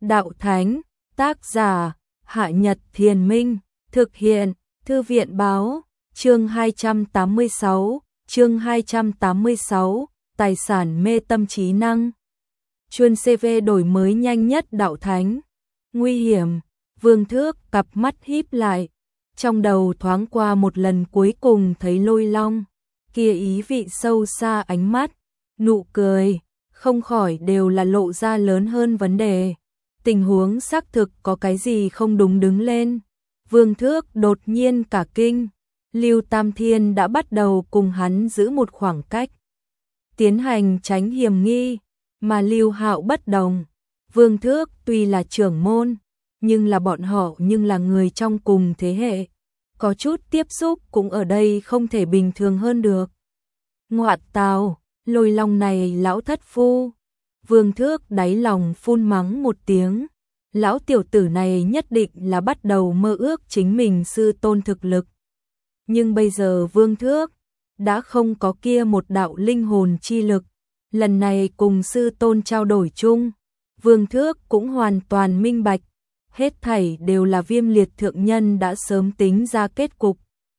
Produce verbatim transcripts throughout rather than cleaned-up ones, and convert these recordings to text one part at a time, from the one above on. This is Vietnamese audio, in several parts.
Đạo Thánh, tác giả, Hạ Nhật Thiền Minh, thực hiện, Thư viện báo, chương hai trăm tám mươi sáu, chương hai trăm tám mươi sáu, tài sản mê tâm trí năng. Chuân xê vê đổi mới nhanh nhất Đạo Thánh. Nguy hiểm, Vương Thước cặp mắt híp lại, trong đầu thoáng qua một lần cuối cùng thấy Lôi Long, kia ý vị sâu xa ánh mắt, nụ cười, không khỏi đều là lộ ra lớn hơn vấn đề. Tình huống xác thực có cái gì không đúng đứng lên. Vương Thước đột nhiên cả kinh, Lưu Tam Thiên đã bắt đầu cùng hắn giữ một khoảng cách, tiến hành tránh hiểm nghi, mà Lưu Hạo bất đồng. Vương Thước tuy là trưởng môn, nhưng là bọn họ nhưng là người trong cùng thế hệ, có chút tiếp xúc cũng ở đây không thể bình thường hơn được. Ngoạn tào, Lôi Long này lão thất phu. Vương Thước đáy lòng phun mắng một tiếng, lão tiểu tử này nhất định là bắt đầu mơ ước chính mình sư tôn thực lực. Nhưng bây giờ Vương Thước đã không có kia một đạo linh hồn chi lực, lần này cùng sư tôn trao đổi chung, Vương Thước cũng hoàn toàn minh bạch, hết thảy đều là Viêm Liệt thượng nhân đã sớm tính ra kết cục.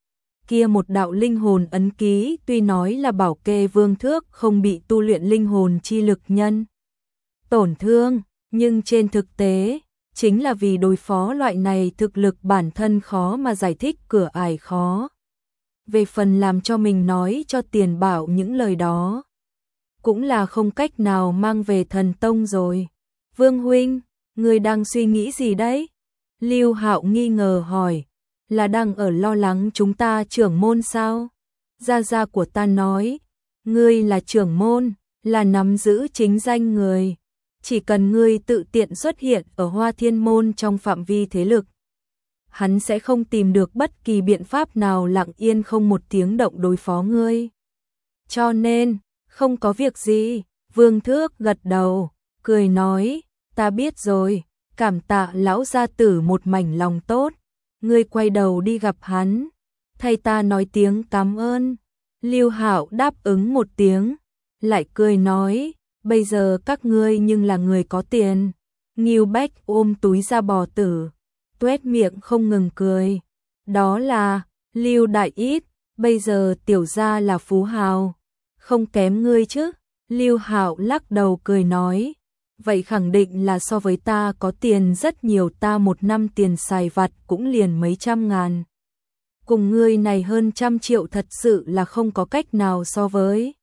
Kia một đạo linh hồn ấn ký tuy nói là bảo kê Vương Thước không bị tu luyện linh hồn chi lực nhân tổn thương, nhưng trên thực tế, chính là vì đối phó loại này thực lực bản thân khó mà giải thích cửa ải khó. Về phần làm cho mình nói cho Tiền Bảo những lời đó, cũng là không cách nào mang về thần tông rồi. Vương huynh, người đang suy nghĩ gì đấy? Lưu Hạo nghi ngờ hỏi, là đang ở lo lắng chúng ta trưởng môn sao? Gia gia của ta nói, ngươi là trưởng môn, là nắm giữ chính danh người. Chỉ cần ngươi tự tiện xuất hiện ở Hoa Thiên Môn trong phạm vi thế lực, hắn sẽ không tìm được bất kỳ biện pháp nào lặng yên không một tiếng động đối phó ngươi. Cho nên, không có việc gì, Vương Thước gật đầu, cười nói, ta biết rồi, cảm tạ lão gia tử một mảnh lòng tốt, ngươi quay đầu đi gặp hắn, thay ta nói tiếng cảm ơn. Lưu Hạo đáp ứng một tiếng, lại cười nói, bây giờ các ngươi nhưng là người có tiền. Ngưu Bách ôm túi da bò tử, tuét miệng không ngừng cười. Đó là, Lưu Đại Ít, bây giờ tiểu gia là phú hào, không kém ngươi chứ. Lưu Hạo lắc đầu cười nói, vậy khẳng định là so với ta có tiền rất nhiều, ta một năm tiền xài vặt cũng liền mấy trăm ngàn. Cùng ngươi này hơn trăm triệu thật sự là không có cách nào so với.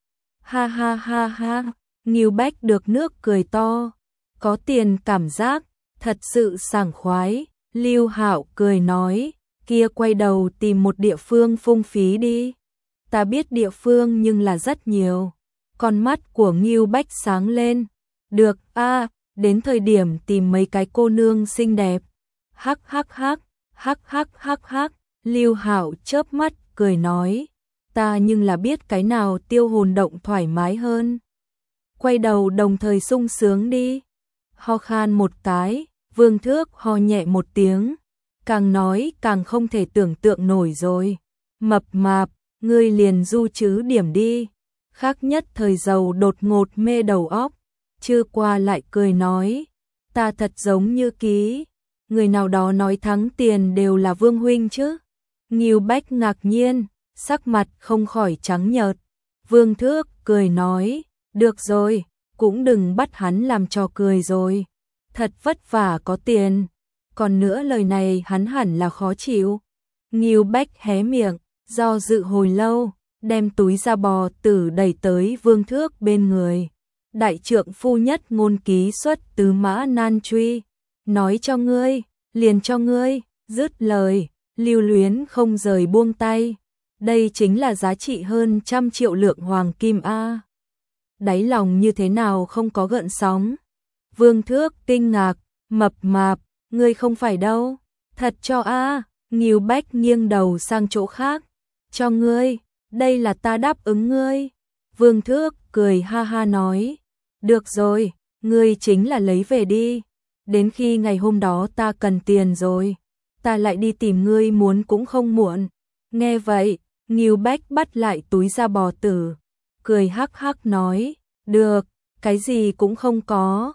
Ha ha ha ha. Ngưu Bách được nước cười to, có tiền cảm giác, thật sự sảng khoái. Lưu Hạo cười nói, kia quay đầu tìm một địa phương phung phí đi. Ta biết địa phương nhưng là rất nhiều. Con mắt của Ngưu Bách sáng lên, được a, à, đến thời điểm tìm mấy cái cô nương xinh đẹp. Hắc hắc hắc, hắc hắc hắc hắc. Lưu Hạo chớp mắt cười nói, ta nhưng là biết cái nào tiêu hồn động thoải mái hơn. Quay đầu đồng thời sung sướng đi. Ho khan một cái, Vương Thước ho nhẹ một tiếng, càng nói càng không thể tưởng tượng nổi rồi. Mập mạp, ngươi liền du chứ điểm đi. Khác nhất thời giàu đột ngột mê đầu óc, chưa qua lại cười nói, ta thật giống như ký, người nào đó nói thắng tiền đều là Vương huynh chứ. Ngưu Bách ngạc nhiên, sắc mặt không khỏi trắng nhợt. Vương Thước cười nói, được rồi, cũng đừng bắt hắn làm trò cười rồi. Thật vất vả có tiền, còn nữa lời này hắn hẳn là khó chịu. Ngưu Bách hé miệng, do dự hồi lâu, đem túi da bò tử đẩy tới Vương Thước bên người. Đại trượng phu nhất ngôn ký xuất tứ mã nan truy, nói cho ngươi, liền cho ngươi, dứt lời, lưu luyến không rời buông tay. Đây chính là giá trị hơn trăm triệu lượng hoàng kim a. Đáy lòng như thế nào không có gợn sóng. Vương Thước kinh ngạc, mập mạp, ngươi không phải đâu, thật cho a. À. Ngưu Bách nghiêng đầu sang chỗ khác, cho ngươi, đây là ta đáp ứng ngươi. Vương Thước cười ha ha nói, được rồi, ngươi chính là lấy về đi, đến khi ngày hôm đó ta cần tiền rồi, ta lại đi tìm ngươi muốn cũng không muộn. Nghe vậy, Ngưu Bách bắt lại túi da bò tử, cười hắc hắc nói, được, cái gì cũng không có.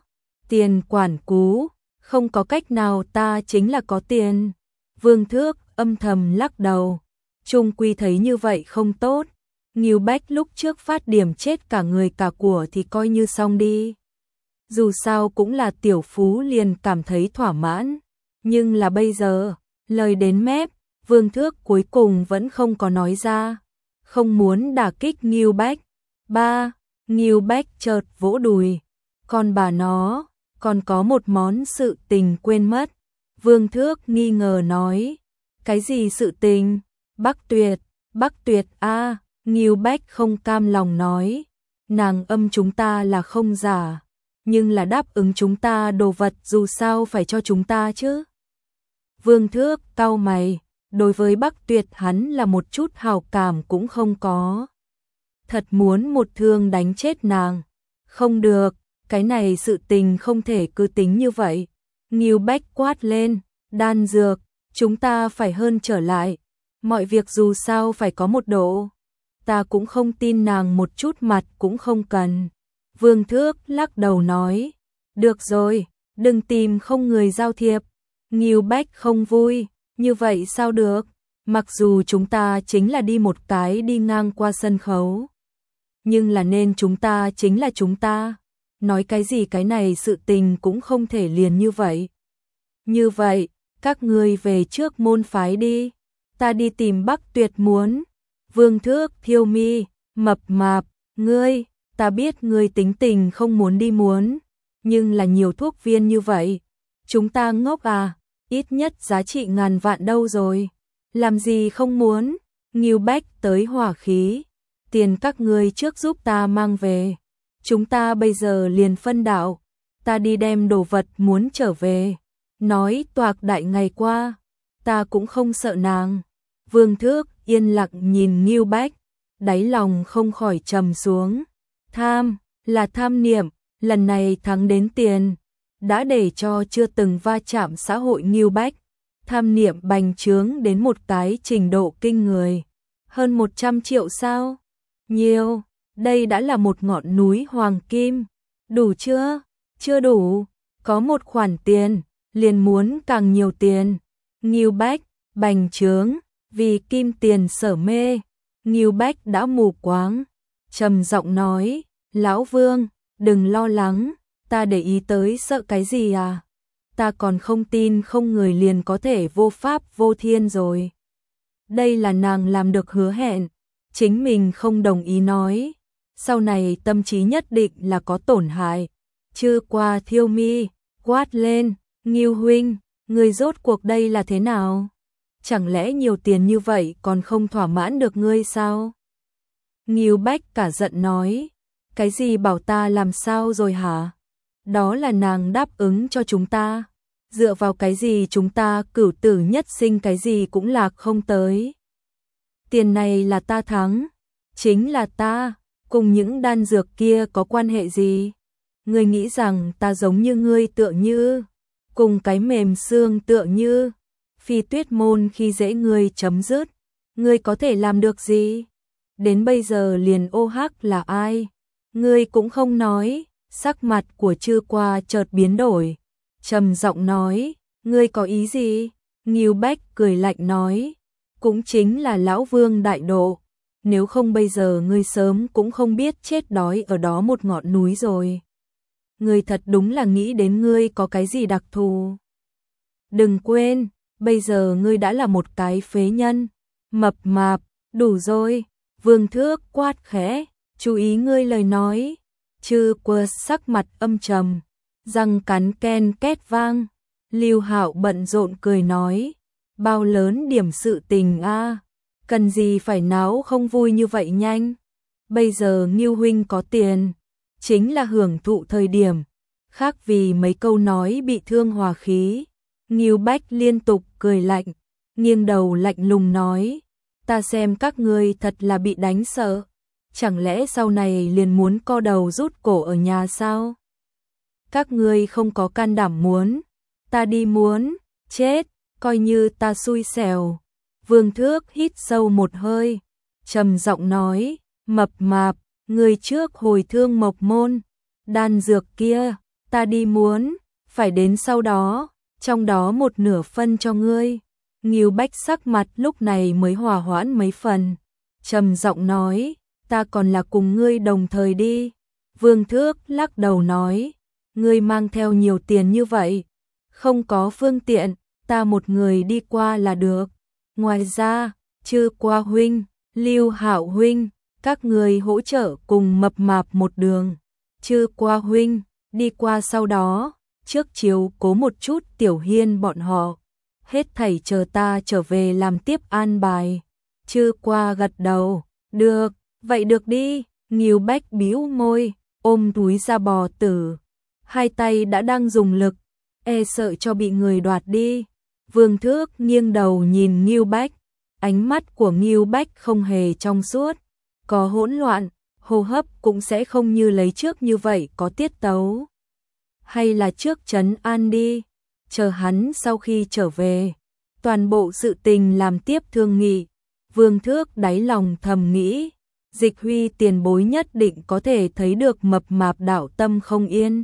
Tiền quản cú, không có cách nào, ta chính là có tiền. Vương Thước âm thầm lắc đầu, chung quy thấy như vậy không tốt. Ngưu Bách lúc trước phát điểm chết cả người cả của thì coi như xong đi. Dù sao cũng là tiểu phú, liền cảm thấy thỏa mãn. Nhưng là bây giờ, lời đến mép, Vương Thước cuối cùng vẫn không có nói ra. Không muốn đả kích Ngưu Bách. Ba, Ngưu Bách chợt vỗ đùi. Còn bà nó, còn có một món sự tình quên mất. Vương Thước nghi ngờ nói. Cái gì sự tình? Bắc Tuyệt, Bắc Tuyệt a à, Ngưu Bách không cam lòng nói. Nàng âm chúng ta là không giả, nhưng là đáp ứng chúng ta đồ vật dù sao phải cho chúng ta chứ. Vương Thước cau mày, đối với Bắc Tuyệt hắn là một chút hào cảm cũng không có. Thật muốn một thương đánh chết nàng. Không được, cái này sự tình không thể cứ tính như vậy. Ngưu Bách quát lên, đan dược, chúng ta phải hơn trở lại. Mọi việc dù sao phải có một độ. Ta cũng không tin nàng một chút mặt cũng không cần. Vương Thước lắc đầu nói, được rồi, đừng tìm không người giao thiệp. Ngưu Bách không vui, như vậy sao được? Mặc dù chúng ta chính là đi một cái đi ngang qua sân khấu, nhưng là nên chúng ta chính là chúng ta. Nói cái gì cái này sự tình cũng không thể liền như vậy. Như vậy, các ngươi về trước môn phái đi. Ta đi tìm Bắc Tuyệt muốn. Vương Thước thiêu mi, mập mạp, ngươi, ta biết ngươi tính tình không muốn đi muốn, nhưng là nhiều thuốc viên như vậy. Chúng ta ngốc à, ít nhất giá trị ngàn vạn đâu rồi. Làm gì không muốn? Ngưu Bách tới hỏa khí. Tiền các ngươi trước giúp ta mang về. Chúng ta bây giờ liền phân đạo. Ta đi đem đồ vật muốn trở về. Nói toạc đại ngày qua, ta cũng không sợ nàng. Vương Thước yên lặng nhìn Ngưu Bách, đáy lòng không khỏi trầm xuống. Tham, là tham niệm, lần này thắng đến tiền, đã để cho chưa từng va chạm xã hội Ngưu Bách. Tham niệm bành trướng đến một cái trình độ kinh người. Hơn một trăm triệu sao? Nhiều, đây đã là một ngọn núi hoàng kim. Đủ chưa? Chưa đủ, có một khoản tiền, liền muốn càng nhiều tiền. Ngưu Bách, bành trướng, vì kim tiền sở mê. Ngưu Bách đã mù quáng, trầm giọng nói, lão Vương, đừng lo lắng, ta để ý tới sợ cái gì à? Ta còn không tin không người liền có thể vô pháp vô thiên rồi. Đây là nàng làm được hứa hẹn, chính mình không đồng ý nói, sau này tâm trí nhất định là có tổn hại. Chưa qua thiêu mi, quát lên, Ngưu huynh, người rốt cuộc đây là thế nào? Chẳng lẽ nhiều tiền như vậy còn không thỏa mãn được ngươi sao? Ngưu Bách cả giận nói, cái gì bảo ta làm sao rồi hả? Đó là nàng đáp ứng cho chúng ta, dựa vào cái gì chúng ta cửu tử nhất sinh cái gì cũng lạc không tới. Tiền này là ta thắng, chính là ta, cùng những đan dược kia có quan hệ gì? Ngươi nghĩ rằng ta giống như ngươi tựa như, cùng cái mềm xương tựa như, Phi Tuyết môn khi dễ ngươi chấm dứt, ngươi có thể làm được gì? Đến bây giờ liền ô hắc là ai? Ngươi cũng không nói. Sắc mặt của Chư Qua chợt biến đổi, trầm giọng nói, ngươi có ý gì? Ngưu Bách cười lạnh nói, cũng chính là lão Vương đại độ, nếu không bây giờ ngươi sớm cũng không biết chết đói ở đó một ngọn núi rồi. Ngươi thật đúng là nghĩ đến ngươi có cái gì đặc thù. Đừng quên, bây giờ ngươi đã là một cái phế nhân, mập mạp, đủ rồi. Vương Thước quát khẽ, chú ý ngươi lời nói. Chư Qua sắc mặt âm trầm, răng cắn ken két vang. Lưu Hạo bận rộn cười nói, bao lớn điểm sự tình a, cần gì phải náo không vui như vậy nhanh. Bây giờ Ngưu huynh có tiền, chính là hưởng thụ thời điểm, khác vì mấy câu nói bị thương hòa khí. Ngưu Bách liên tục cười lạnh, nghiêng đầu lạnh lùng nói, ta xem các ngươi thật là bị đánh sợ. Chẳng lẽ sau này liền muốn co đầu rút cổ ở nhà sao? Các ngươi không có can đảm muốn, ta đi muốn, chết, coi như ta xui xẻo. Vương Thước hít sâu một hơi, trầm giọng nói, mập mạp, ngươi trước hồi thương Mộc môn, đan dược kia, ta đi muốn, phải đến sau đó, trong đó một nửa phân cho ngươi. Ngưu Bách sắc mặt lúc này mới hòa hoãn mấy phần, trầm giọng nói, ta còn là cùng ngươi đồng thời đi. Vương Thước lắc đầu nói, ngươi mang theo nhiều tiền như vậy, không có phương tiện, ta một người đi qua là được. Ngoài ra, Chư Qua huynh, Lưu Hạo huynh, các người hỗ trợ cùng Mập Mạp một đường. Chư Qua huynh, đi qua sau đó, trước chiếu cố một chút Tiểu Hiên bọn họ. Hết thảy chờ ta trở về làm tiếp an bài. Chư Qua gật đầu, được, vậy được đi. Ngưu Bách bĩu môi, ôm túi da bò tử. Hai tay đã đang dùng lực, e sợ cho bị người đoạt đi. Vương Thước nghiêng đầu nhìn Ngưu Bách, ánh mắt của Ngưu Bách không hề trong suốt, có hỗn loạn, hô hấp cũng sẽ không như lấy trước như vậy có tiết tấu. Hay là trước trấn an đi, chờ hắn sau khi trở về, toàn bộ sự tình làm tiếp thương nghị. Vương Thước đáy lòng thầm nghĩ, Dịch Huy tiền bối nhất định có thể thấy được Mập Mạp đảo tâm không yên.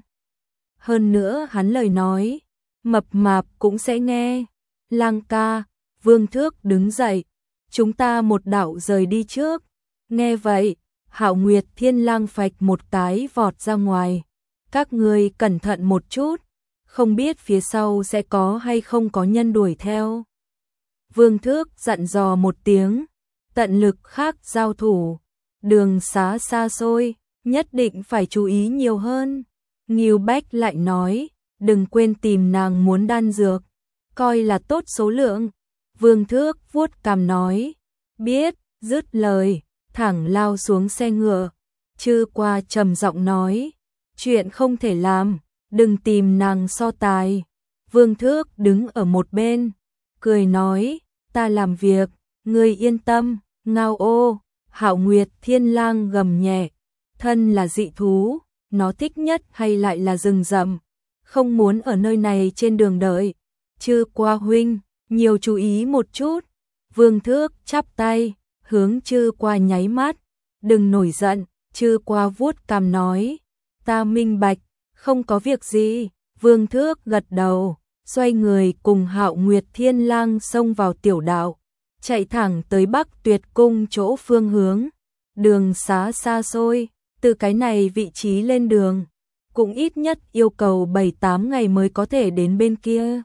Hơn nữa hắn lời nói, Mập Mạp cũng sẽ nghe. Lang ca, Vương Thước đứng dậy, chúng ta một đạo rời đi trước. Nghe vậy, Hạo Nguyệt Thiên Lang phạch một cái vọt ra ngoài. Các ngươi cẩn thận một chút, không biết phía sau sẽ có hay không có nhân đuổi theo. Vương Thước dặn dò một tiếng, tận lực khác giao thủ, đường xá xa xôi, nhất định phải chú ý nhiều hơn. Ngưu Bách lại nói, đừng quên tìm nàng muốn đan dược, coi là tốt số lượng. Vương Thước vuốt cằm nói, biết, dứt lời, thẳng lao xuống xe ngựa. Chư Qua trầm giọng nói, chuyện không thể làm, đừng tìm nàng so tài. Vương Thước đứng ở một bên, cười nói, ta làm việc, ngươi yên tâm. Ngao ô, Hạo Nguyệt Thiên Lang gầm nhẹ, thân là dị thú, nó thích nhất hay lại là rừng rậm, không muốn ở nơi này trên đường đợi. Chư Qua huynh, nhiều chú ý một chút. Vương Thước chắp tay, hướng Chư Qua nháy mắt, đừng nổi giận. Chư Qua vuốt cằm nói, ta minh bạch, không có việc gì. Vương Thước gật đầu, xoay người cùng Hạo Nguyệt Thiên Lang xông vào tiểu đạo, chạy thẳng tới Bắc Tuyệt Cung chỗ phương hướng. Đường xá xa xôi, từ cái này vị trí lên đường, cũng ít nhất yêu cầu bảy tám ngày mới có thể đến bên kia.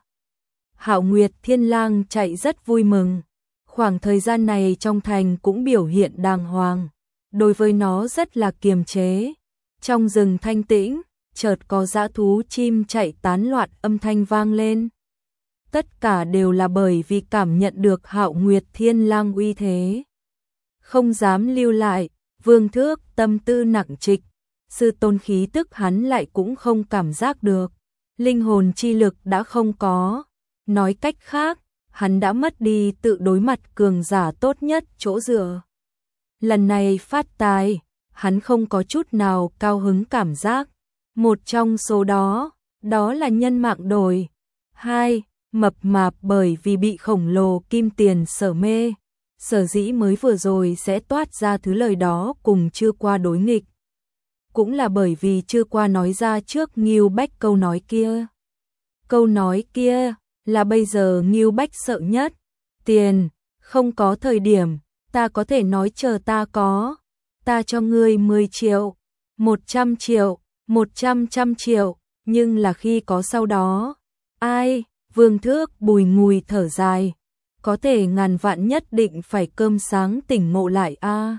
Hạo Nguyệt Thiên Lang chạy rất vui mừng, khoảng thời gian này trong thành cũng biểu hiện đàng hoàng, đối với nó rất là kiềm chế. Trong rừng thanh tĩnh, chợt có dã thú chim chạy tán loạn âm thanh vang lên. Tất cả đều là bởi vì cảm nhận được Hạo Nguyệt Thiên Lang uy thế, không dám lưu lại. Vương Thước tâm tư nặng trịch, sư tôn khí tức hắn lại cũng không cảm giác được, linh hồn chi lực đã không có. Nói cách khác, hắn đã mất đi tự đối mặt cường giả tốt nhất chỗ dựa. Lần này phát tài, hắn không có chút nào cao hứng cảm giác. Một trong số đó, đó là nhân mạng đổi. Hai, Mập Mạp bởi vì bị khổng lồ kim tiền sở mê, sở dĩ mới vừa rồi sẽ toát ra thứ lời đó cùng Chư Qua đối nghịch. Cũng là bởi vì Chư Qua nói ra trước Ngưu Bách câu nói kia. Câu nói kia là bây giờ Ngưu Bách sợ nhất. Tiền, không có thời điểm, ta có thể nói chờ ta có. Ta cho ngươi mười triệu, một trăm triệu, một trăm trăm triệu, nhưng là khi có sau đó. Ai, Vương Thước bùi ngùi thở dài. Có thể ngàn vạn nhất định phải cơm sáng tỉnh ngộ lại a. À.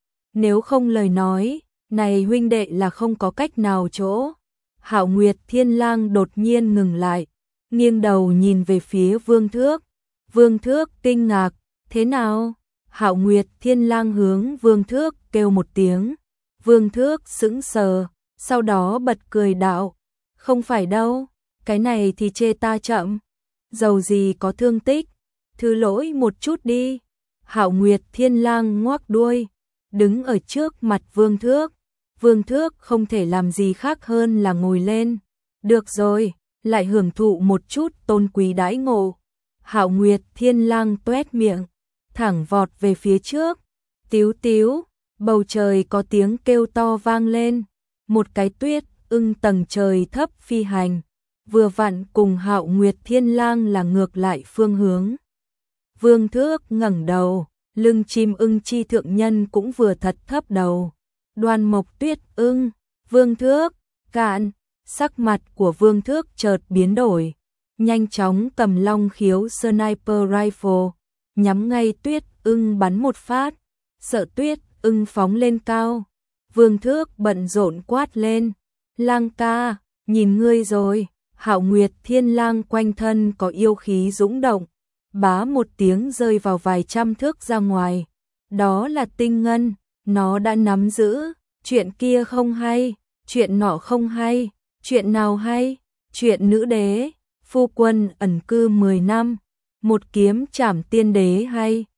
Nếu không lời nói, này huynh đệ là không có cách nào chỗ. Hạo Nguyệt Thiên Lang đột nhiên ngừng lại, nghiêng đầu nhìn về phía Vương Thước. Vương Thước kinh ngạc, thế nào? Hạo Nguyệt Thiên Lang hướng Vương Thước kêu một tiếng. Vương Thước sững sờ, sau đó bật cười đạo, không phải đâu, cái này thì chê ta chậm. Dầu gì có thương tích, thứ lỗi một chút đi. Hạo Nguyệt Thiên Lang ngoác đuôi, đứng ở trước mặt Vương Thước. Vương Thước không thể làm gì khác hơn là ngồi lên. Được rồi, lại hưởng thụ một chút tôn quý đãi ngộ. Hạo Nguyệt Thiên Lang toét miệng, thẳng vọt về phía trước. Tíu tíu, bầu trời có tiếng kêu to vang lên. Một cái tuyết ưng tầng trời thấp phi hành, vừa vặn cùng Hạo Nguyệt Thiên Lang là ngược lại phương hướng. Vương Thước ngẩng đầu, lưng chim ưng chi thượng nhân cũng vừa thật thấp đầu. Đoan Mộc Tuyết ưng, Vương Thước, cạn, sắc mặt của Vương Thước chợt biến đổi, nhanh chóng cầm long khiếu sniper rifle, nhắm ngay Tuyết ưng bắn một phát, sợ Tuyết ưng phóng lên cao. Vương Thước bận rộn quát lên, Lang ca, nhìn ngươi rồi. Hạo Nguyệt Thiên Lang quanh thân có yêu khí dũng động, bá một tiếng rơi vào vài trăm thước ra ngoài. Đó là tinh ngân, nó đã nắm giữ. Chuyện kia không hay, chuyện nọ không hay, chuyện nào hay? Chuyện nữ đế, phu quân ẩn cư mười năm, một kiếm trảm tiên đế hay?